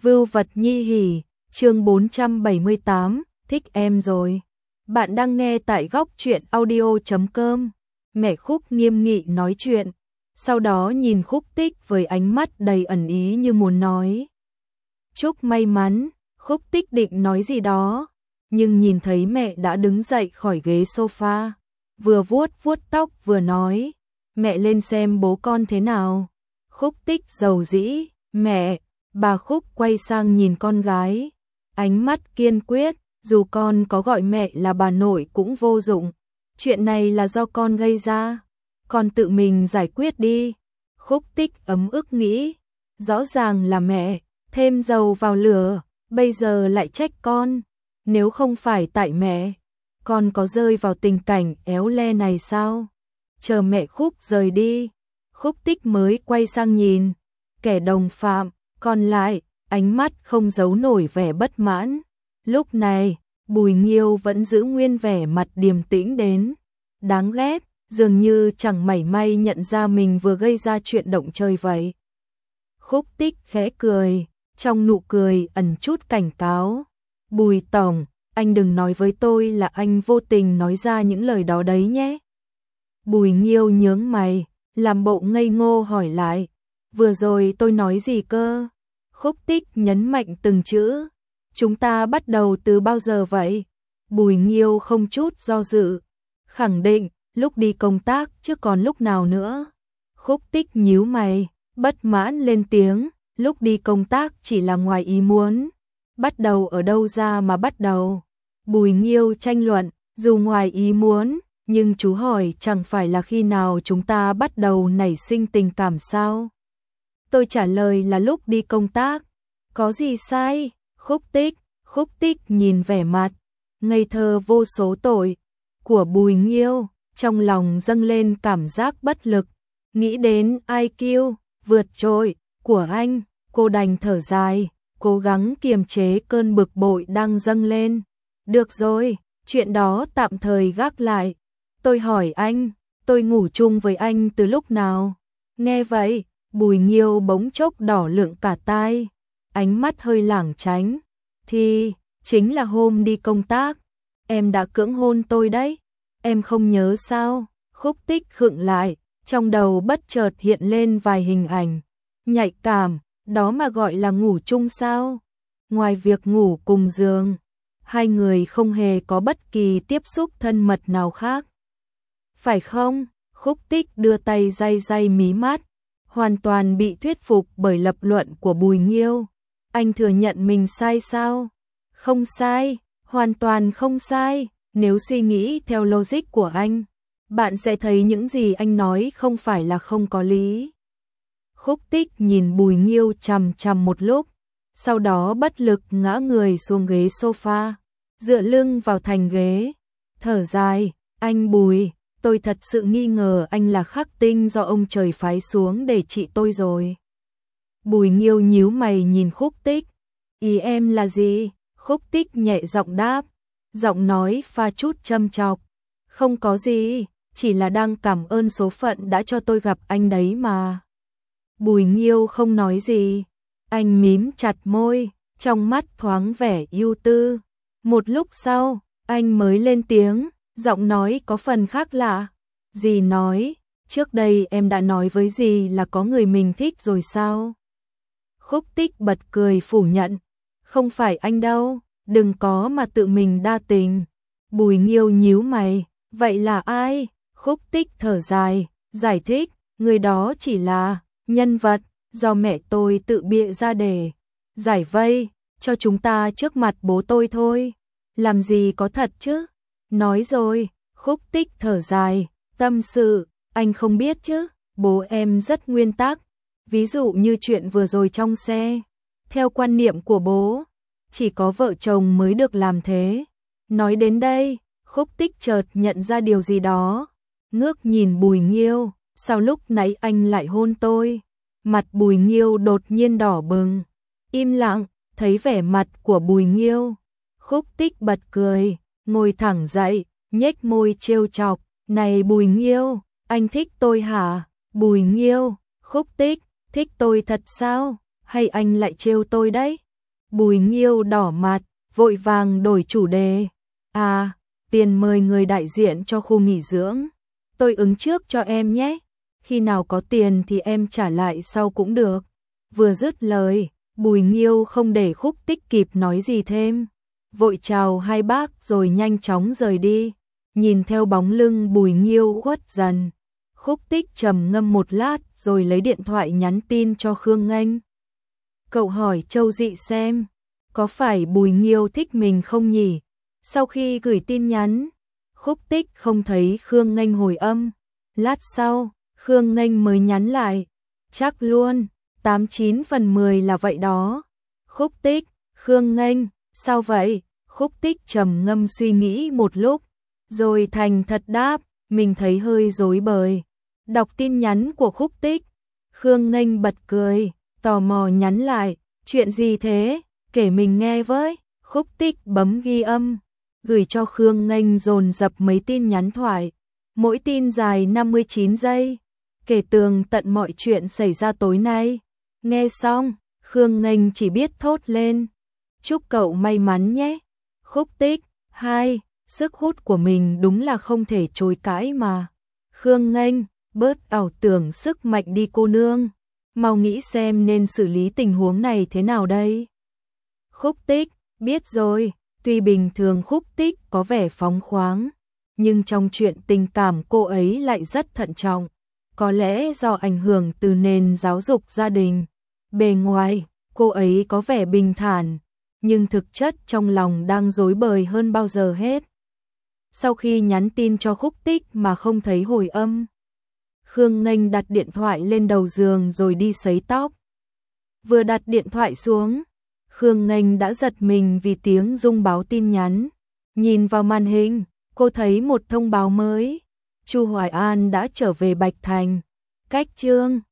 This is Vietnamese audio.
Vưu vật nhi hỉ, chương 478, thích em rồi. Bạn đang nghe tại góc truyện audio.com. Mẹ Khúc nghiêm nghị nói chuyện, sau đó nhìn Khúc Tích với ánh mắt đầy ẩn ý như muốn nói. Chúc may mắn, Khúc Tích định nói gì đó, nhưng nhìn thấy mẹ đã đứng dậy khỏi ghế sofa, vừa vuốt vuốt tóc vừa nói, mẹ lên xem bố con thế nào. Khúc Tích dầu dĩ, mẹ. Bà Khúc quay sang nhìn con gái, ánh mắt kiên quyết, dù con có gọi mẹ là bà nội cũng vô dụng, chuyện này là do con gây ra, con tự mình giải quyết đi. Khúc Tích ấm ức nghĩ, rõ ràng là mẹ thêm dầu vào lửa, bây giờ lại trách con, nếu không phải tại mẹ, con có rơi vào tình cảnh éo le này sao? Chờ mẹ Khúc rời đi, Khúc Tích mới quay sang nhìn kẻ đồng phạm còn lại, ánh mắt không giấu nổi vẻ bất mãn. Lúc này, Bùi Nghiêu vẫn giữ nguyên vẻ mặt điềm tĩnh đến đáng ghét, dường như chẳng mảy may nhận ra mình vừa gây ra chuyện động trời vậy. Khúc Tích khẽ cười, trong nụ cười ẩn chút cảnh cáo. Bùi tổng, anh đừng nói với tôi là anh vô tình nói ra những lời đó đấy nhé. Bùi Nghiêu nhướng mày, làm bộ ngây ngô hỏi lại. Vừa rồi tôi nói gì cơ? Khúc Tích nhấn mạnh từng chữ. Chúng ta bắt đầu từ bao giờ vậy? Bùi Nghiêu không chút do dự, khẳng định, lúc đi công tác chứ còn lúc nào nữa. Khúc Tích nhíu mày, bất mãn lên tiếng, lúc đi công tác chỉ là ngoài ý muốn. Bắt đầu ở đâu ra mà bắt đầu? Bùi Nghiêu tranh luận, dù ngoài ý muốn, nhưng chú hỏi chẳng phải là khi nào chúng ta bắt đầu nảy sinh tình cảm sao? Tôi trả lời là lúc đi công tác. Có gì sai? Khúc Tích nhìn vẻ mặt ngây thơ vô số tội của Bùi Nghiêu, trong lòng dâng lên cảm giác bất lực. Nghĩ đến IQ vượt trội của anh, cô đành thở dài, cố gắng kiềm chế cơn bực bội đang dâng lên. Được rồi, chuyện đó tạm thời gác lại. Tôi hỏi anh, tôi ngủ chung với anh từ lúc nào? Nghe vậy, Bùi Nghiêu bỗng chốc đỏ lựng cả tai, ánh mắt hơi lảng tránh. Thì, chính là hôm đi công tác, em đã cưỡng hôn tôi đấy, em không nhớ sao? Khúc Tích khựng lại, trong đầu bất chợt hiện lên vài hình ảnh nhạy cảm, đó mà gọi là ngủ chung sao? Ngoài việc ngủ cùng giường, hai người không hề có bất kỳ tiếp xúc thân mật nào khác. Phải không? Khúc Tích đưa tay day day mí mắt, hoàn toàn bị thuyết phục bởi lập luận của Bùi Nghiêu. Anh thừa nhận mình sai sao? Không sai, hoàn toàn không sai. Nếu suy nghĩ theo logic của anh, bạn sẽ thấy những gì anh nói không phải là không có lý. Khúc Tích nhìn Bùi Nghiêu chằm chằm một lúc, sau đó bất lực ngã người xuống ghế sofa, dựa lưng vào thành ghế, thở dài, anh Bùi, tôi thật sự nghi ngờ anh là khắc tinh do ông trời phái xuống để trị tôi rồi. Bùi Nghiêu nhíu mày nhìn Khúc Tích. Ý em là gì? Khúc Tích nhẹ giọng đáp, giọng nói pha chút châm chọc. Không có gì, chỉ là đang cảm ơn số phận đã cho tôi gặp anh đấy mà. Bùi Nghiêu không nói gì, anh mím chặt môi, trong mắt thoáng vẻ ưu tư. Một lúc sau, anh mới lên tiếng, giọng nói có phần khác lạ. Dì nói, trước đây em đã nói với dì là có người mình thích rồi sao? Khúc Tích bật cười phủ nhận, không phải anh đâu, đừng có mà tự mình đa tình. Bùi Nghiêu nhíu mày, vậy là ai? Khúc Tích thở dài, giải thích, người đó chỉ là nhân vật do mẹ tôi tự bịa ra để giải vây cho chúng ta trước mặt bố tôi thôi. Làm gì có thật chứ? Nói rồi, Khúc Tích thở dài, tâm sự, anh không biết chứ, bố em rất nguyên tắc. Ví dụ như chuyện vừa rồi trong xe, theo quan niệm của bố, chỉ có vợ chồng mới được làm thế. Nói đến đây, Khúc Tích chợt nhận ra điều gì đó, ngước nhìn Bùi Nghiêu, sao lúc nãy anh lại hôn tôi? Mặt Bùi Nghiêu đột nhiên đỏ bừng, im lặng, thấy vẻ mặt của Bùi Nghiêu. Khúc Tích bật cười, ngồi thẳng dậy, nhếch môi trêu chọc, này Bùi Nghiêu, anh thích tôi hả? Bùi Nghiêu, Khúc Tích, thích tôi thật sao? Hay anh lại trêu tôi đấy? Bùi Nghiêu đỏ mặt, vội vàng đổi chủ đề. À, tiền mời người đại diện cho khu nghỉ dưỡng. Tôi ứng trước cho em nhé. Khi nào có tiền thì em trả lại sau cũng được. Vừa dứt lời, Bùi Nghiêu không để Khúc Tích kịp nói gì thêm. Vội chào hai bác rồi nhanh chóng rời đi. Nhìn theo bóng lưng Bùi Nghiêu khuất dần, Khúc Tích trầm ngâm một lát rồi lấy điện thoại nhắn tin cho Khương Nghênh. Cậu hỏi Châu Dị xem, có phải Bùi Nghiêu thích mình không nhỉ? Sau khi gửi tin nhắn, Khúc Tích không thấy Khương Nghênh hồi âm. Lát sau, Khương Nghênh mới nhắn lại, chắc luôn, 89 phần 10 là vậy đó. Khúc Tích, Khương Nghênh, sao vậy? Khúc Tích trầm ngâm suy nghĩ một lúc, rồi thành thật đáp, mình thấy hơi rối bời. Đọc tin nhắn của Khúc Tích, Khương Nghênh bật cười, tò mò nhắn lại, chuyện gì thế? Kể mình nghe với. Khúc Tích bấm ghi âm, gửi cho Khương Nghênh dồn dập mấy tin nhắn thoại, mỗi tin dài 59 giây, kể tường tận mọi chuyện xảy ra tối nay. Nghe xong, Khương Nghênh chỉ biết thốt lên, chúc cậu may mắn nhé. Khúc Tích, 2, sức hút của mình đúng là không thể chối cãi mà. Khương Nghênh, bớt ảo tưởng sức mạnh đi cô nương, mau nghĩ xem nên xử lý tình huống này thế nào đây. Khúc Tích, biết rồi. Tuy bình thường Khúc Tích có vẻ phóng khoáng, nhưng trong chuyện tình cảm cô ấy lại rất thận trọng. Có lẽ do ảnh hưởng từ nền giáo dục gia đình. Bề ngoài, cô ấy có vẻ bình thản, nhưng thực chất trong lòng đang rối bời hơn bao giờ hết. Sau khi nhắn tin cho Khúc Tích mà không thấy hồi âm, Khương Nghênh đặt điện thoại lên đầu giường rồi đi sấy tóc. Vừa đặt điện thoại xuống, Khương Nghênh đã giật mình vì tiếng rung báo tin nhắn. Nhìn vào màn hình, cô thấy một thông báo mới. Chu Hoài An đã trở về Bạch Thành. Cách chương